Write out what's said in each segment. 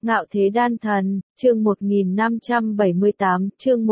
Ngạo Thế Đan Thần, chương 1578, chương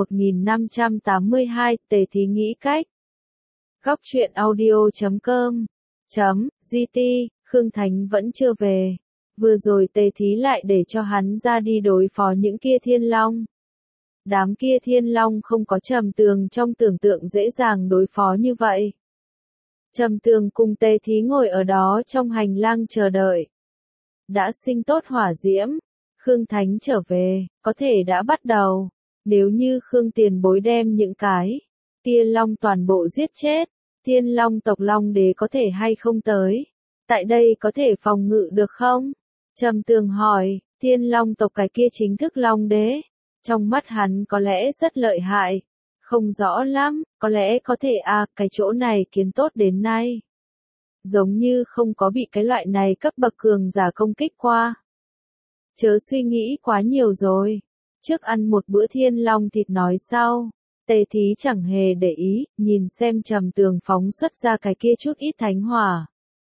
1582, Tề Thí nghĩ cách. Góc truyện audio.com .gt, Khương Thánh vẫn chưa về. Vừa rồi Tề Thí lại để cho hắn ra đi đối phó những kia thiên long. Đám kia thiên long không có Trầm Tường trong tưởng tượng dễ dàng đối phó như vậy. Trầm Tường cùng Tề Thí ngồi ở đó trong hành lang chờ đợi. Đã sinh tốt hỏa diễm. Khương Thánh trở về, có thể đã bắt đầu. Nếu như Khương Tiền Bối đem những cái Tiên Long toàn bộ giết chết, Thiên Long tộc Long Đế có thể hay không tới? Tại đây có thể phòng ngự được không? Trầm Tường hỏi, Thiên Long tộc cái kia chính thức Long Đế. Trong mắt hắn có lẽ rất lợi hại. Không rõ lắm, có lẽ có thể cái chỗ này kiến tốt đến nay. Giống như không có bị cái loại này cấp bậc cường giả công kích qua. Chớ suy nghĩ quá nhiều rồi. Trước ăn một bữa thiên long thịt nói sau. Tề Thí chẳng hề để ý, nhìn xem Trầm Tường phóng xuất ra cái kia chút ít thánh hỏa.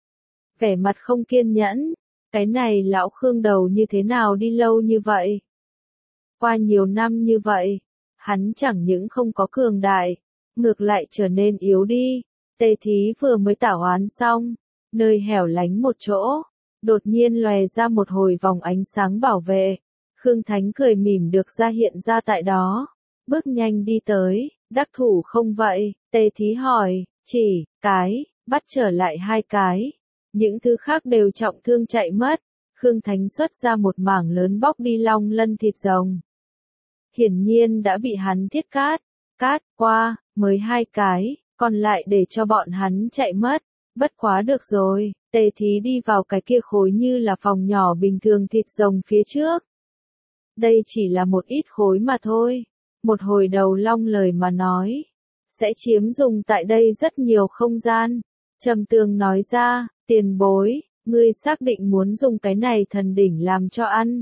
Vẻ mặt không kiên nhẫn. Cái này lão Khương đầu như thế nào đi lâu như vậy? Qua nhiều năm như vậy, hắn chẳng những không có cường đại, ngược lại trở nên yếu đi. Tề Thí vừa mới tảo oán xong, nơi hẻo lánh một chỗ. Đột nhiên lòe ra một hồi vòng ánh sáng bảo vệ. Khương Thánh cười mỉm được ra hiện ra tại đó. Bước nhanh đi tới, đắc thủ không vậy? Tề Thí hỏi, chỉ, bắt trở lại 2 cái. Những thứ khác đều trọng thương chạy mất. Khương Thánh xuất ra một mảng lớn bóc đi long lân thịt rồng. Hiển nhiên đã bị hắn thiết cát qua, mới 2 cái, còn lại để cho bọn hắn chạy mất. Bất quá được rồi, Tề Thí đi vào cái kia khối như là phòng nhỏ bình thường thịt rồng phía trước. Đây chỉ là một ít khối mà thôi. Một hồi đầu long lời mà nói. Sẽ chiếm dùng tại đây rất nhiều không gian. Trầm Tường nói ra, Tiền Bối, ngươi xác định muốn dùng cái này thần đỉnh làm cho ăn.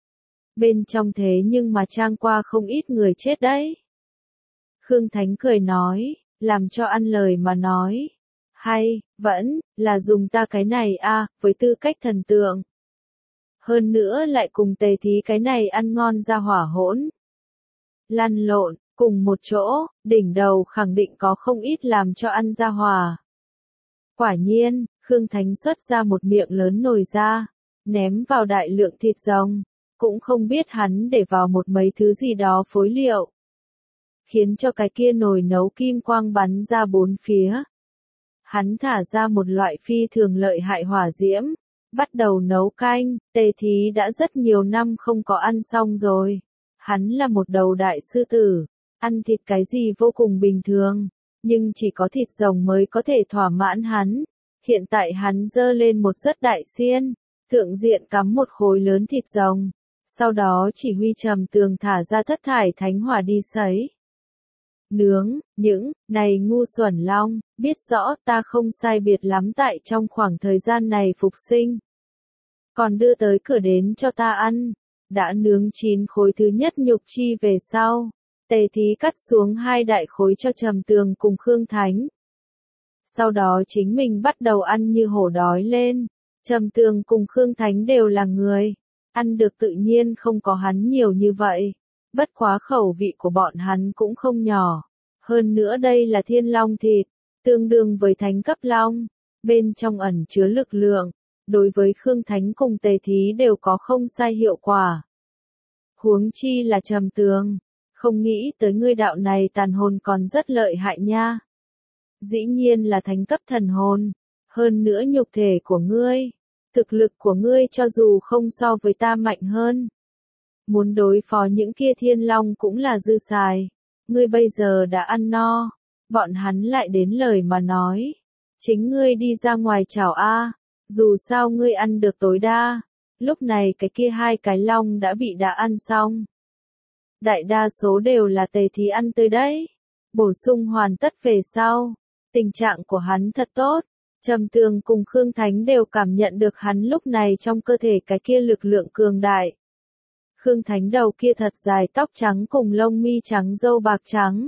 Bên trong thế nhưng mà trang qua không ít người chết đấy. Khương Thánh cười nói, làm cho ăn lời mà nói. Hay, vẫn, là dùng ta cái này với tư cách thần tượng. Hơn nữa lại cùng Tề Thí cái này ăn ngon ra hỏa hỗn. Lăn lộn, cùng một chỗ, đỉnh đầu khẳng định có không ít làm cho ăn ra hỏa. Quả nhiên, Khương Thánh xuất ra một miệng lớn nồi ra, ném vào đại lượng thịt rồng, cũng không biết hắn để vào một mấy thứ gì đó phối liệu. Khiến cho cái kia nồi nấu kim quang bắn ra 4 phía. Hắn thả ra một loại phi thường lợi hại hỏa diễm, bắt đầu nấu canh. Tề Thí đã rất nhiều năm không có ăn xong rồi. Hắn là một đầu đại sư tử, ăn thịt cái gì vô cùng bình thường, nhưng chỉ có thịt rồng mới có thể thỏa mãn hắn. Hiện tại hắn giơ lên một rất đại xiên, thượng diện cắm một khối lớn thịt rồng, sau đó chỉ huy Trầm Tường thả ra thất thải thánh hỏa đi sấy. Nướng, những này ngu xuẩn long, biết rõ ta không sai biệt lắm tại trong khoảng thời gian này phục sinh. Còn đưa tới cửa đến cho ta ăn. Đã nướng 9 khối thứ nhất nhục chi về sau. Tề Thí cắt xuống 2 đại khối cho Trầm Tường cùng Khương Thánh. Sau đó chính mình bắt đầu ăn như hổ đói lên. Trầm Tường cùng Khương Thánh đều là người. Ăn được tự nhiên không có hắn nhiều như vậy. Bất quá khẩu vị của bọn hắn cũng không nhỏ. Hơn nữa đây là thiên long thịt, tương đương với thánh cấp long. Bên trong ẩn chứa lực lượng. Đối với Khương Thánh cùng Tề Thí đều có không sai hiệu quả. Huống chi là Trầm Tường. Không nghĩ tới ngươi đạo này tàn hồn còn rất lợi hại nha. Dĩ nhiên là thánh cấp thần hồn. Hơn nữa nhục thể của ngươi. Thực lực của ngươi cho dù không so với ta mạnh hơn. Muốn đối phó những kia thiên long cũng là dư xài. Ngươi bây giờ đã ăn no. Bọn hắn lại đến lời mà nói. Chính ngươi đi ra ngoài chảo dù sao ngươi ăn được tối đa. Lúc này cái kia 2 cái long đã bị đã ăn xong. Đại đa số đều là Tề Thí ăn tươi đấy. Bổ sung hoàn tất về sau. Tình trạng của hắn thật tốt. Trầm Tường cùng Khương Thánh đều cảm nhận được hắn lúc này trong cơ thể cái kia lực lượng cường đại. Khương Thánh đầu kia thật dài tóc trắng cùng lông mi trắng râu bạc trắng.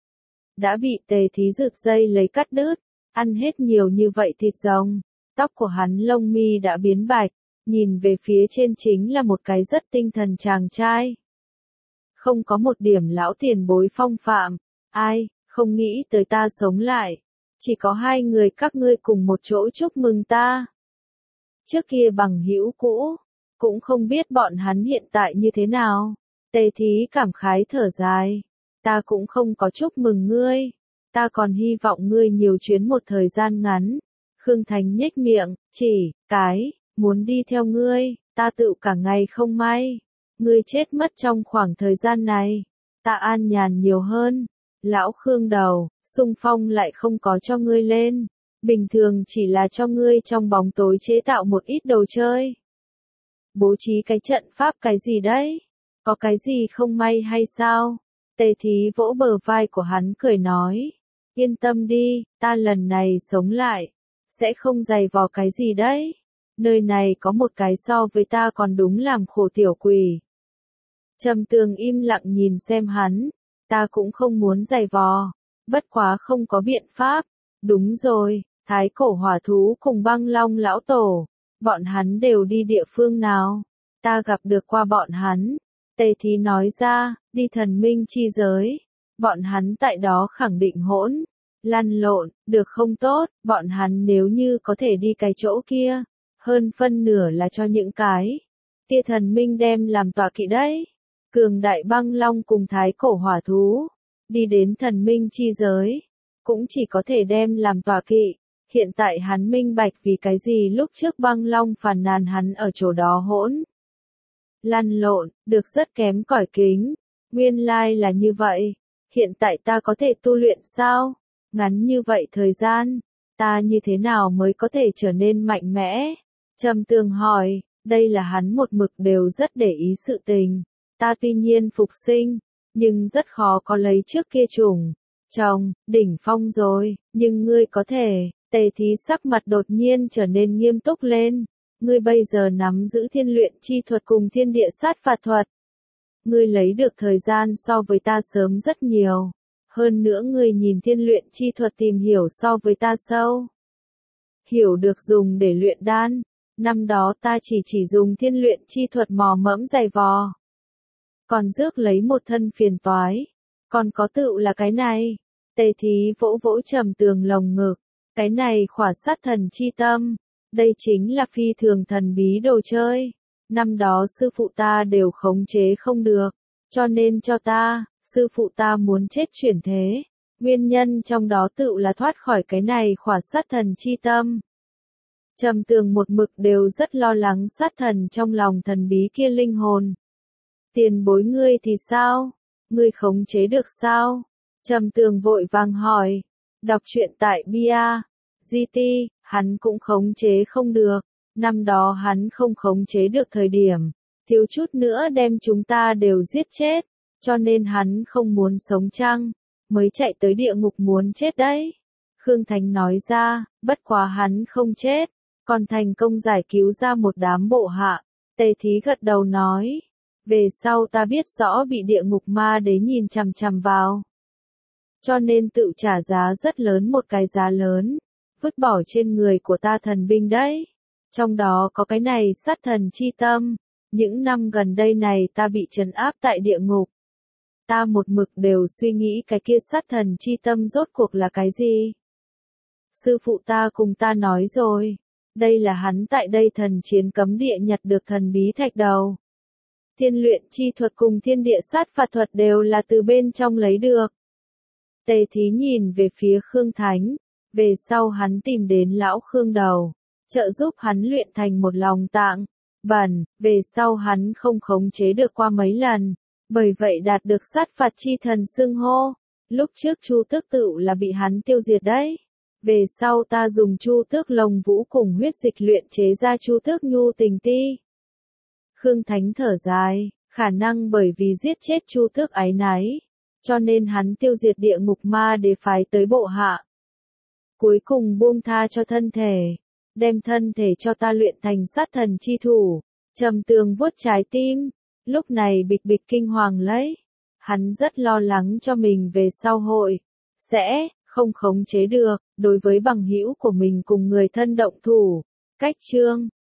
Đã bị Tề Thí rực dây lấy cắt đứt. Ăn hết nhiều như vậy thịt rồng. Tóc của hắn lông mi đã biến bạch. nhìn về phía trên chính là một cái rất tinh thần chàng trai. Không có một điểm lão tiền bối phong phạm, ai, không nghĩ tới ta sống lại. Chỉ có hai người các ngươi cùng một chỗ chúc mừng ta. Trước kia bằng hữu cũ, cũng không biết bọn hắn hiện tại như thế nào. Tề Thí cảm khái thở dài. Ta cũng không có chúc mừng ngươi. Ta còn hy vọng ngươi nhiều chuyến một thời gian ngắn. Khương Thành nhếch miệng, chỉ, muốn đi theo ngươi, ta tự cả ngày không may. Ngươi chết mất trong khoảng thời gian này. Ta an nhàn nhiều hơn. Lão Khương đầu, xung phong lại không có cho ngươi lên. Bình thường chỉ là cho ngươi trong bóng tối chế tạo một ít đồ chơi. Bố trí cái trận pháp cái gì đấy? Có cái gì không may hay sao? Tề Thí vỗ bờ vai của hắn cười nói. Yên tâm đi, ta lần này sống lại. Sẽ không giày vò cái gì đấy. Nơi này có một cái so với ta còn đúng làm khổ tiểu quỷ. Trầm Tường im lặng nhìn xem hắn. Ta cũng không muốn giày vò. Bất quá không có biện pháp. Đúng rồi, thái cổ hỏa thú cùng băng long lão tổ. Bọn hắn đều đi địa phương nào? Ta gặp được qua bọn hắn. Tề Thí nói ra, đi thần minh chi giới. Bọn hắn tại đó khẳng định hỗn. Lăn lộn, được không tốt, bọn hắn nếu như có thể đi cái chỗ kia. Hơn phân nửa là cho những cái. Kia thần minh đem làm tọa kỵ đấy. Cường đại băng long cùng thái cổ hỏa thú. Đi đến thần minh chi giới. Cũng chỉ có thể đem làm tọa kỵ. Hiện tại hắn minh bạch vì cái gì lúc trước băng long phàn nàn hắn ở chỗ đó hỗn. Lăn lộn, được rất kém cỏi kính. Nguyên lai là như vậy. Hiện tại ta có thể tu luyện sao? Ngắn như vậy thời gian, ta như thế nào mới có thể trở nên mạnh mẽ? Trầm Tường hỏi, đây là hắn một mực đều rất để ý sự tình. Ta tuy nhiên phục sinh, nhưng rất khó có lấy trước kia trùng. Chồng, đỉnh phong rồi, nhưng ngươi có thể. Tề Thí sắc mặt đột nhiên trở nên nghiêm túc lên. Ngươi bây giờ nắm giữ thiên luyện chi thuật cùng thiên địa sát phạt thuật. Ngươi lấy được thời gian so với ta sớm rất nhiều. Hơn nữa ngươi nhìn thiên luyện chi thuật tìm hiểu so với ta sâu. Hiểu được dùng để luyện đan. Năm đó ta chỉ dùng thiên luyện chi thuật mò mẫm dày vò. Còn rước lấy một thân phiền toái. Còn có tựu là cái này. Tề Thí vỗ vỗ Trầm Tường lồng ngực. Cái này khỏa sát thần chi tâm. Đây chính là phi thường thần bí đồ chơi. Năm đó sư phụ ta đều khống chế không được. Cho nên cho ta, sư phụ ta muốn chết chuyển thế. Nguyên nhân trong đó tựu là thoát khỏi cái này khỏa sát thần chi tâm. Trầm Tường một mực đều rất lo lắng sát thần trong lòng thần bí kia linh hồn. Tiền bối ngươi thì sao? Ngươi khống chế được sao? Trầm Tường vội vàng hỏi. Đọc truyện tại Bia. GT, hắn cũng khống chế không được. Năm đó hắn không khống chế được thời điểm. Thiếu chút nữa đem chúng ta đều giết chết. Cho nên hắn không muốn sống chăng. Mới chạy tới địa ngục muốn chết đấy. Khương Thành nói ra, bất quá hắn không chết. Còn thành công giải cứu ra một đám bộ hạ. Tề Thí gật đầu nói. Về sau ta biết rõ bị địa ngục ma đế nhìn chằm chằm vào. Cho nên tự trả giá rất lớn, một cái giá lớn. Vứt bỏ trên người của ta thần binh đấy. Trong đó có cái này sát thần chi tâm. Những năm gần đây này ta bị trấn áp tại địa ngục. Ta một mực đều suy nghĩ cái kia sát thần chi tâm rốt cuộc là cái gì. Sư phụ ta cùng ta nói rồi. Đây là hắn tại đây thần chiến cấm địa nhặt được thần bí thạch đầu. Thiên luyện chi thuật cùng thiên địa sát phạt thuật đều là từ bên trong lấy được. Tề Thí nhìn về phía Khương Thánh. Về sau hắn tìm đến lão Khương đầu. Trợ giúp hắn luyện thành một lòng tạng. Bẩn, về sau hắn không khống chế được qua mấy lần. Bởi vậy đạt được sát phạt chi thần xưng hô. Lúc trước Chu Tước Tựu là bị hắn tiêu diệt đấy. Về sau ta dùng Chu Tước lồng vũ cùng huyết dịch luyện chế ra Chu Tước nhu tình ti. Khương Thánh thở dài, khả năng bởi vì giết chết Chu Tước ái náy. Cho nên hắn tiêu diệt địa ngục ma để phái tới bộ hạ. Cuối cùng buông tha cho thân thể. Đem thân thể cho ta luyện thành sát thần chi thủ. Trầm Tường vuốt trái tim. Lúc này bịch bịch kinh hoàng lấy. Hắn rất lo lắng cho mình về sau hội. Sẽ không khống chế được. Đối với bằng hữu của mình cùng người thân động thủ. Cách chương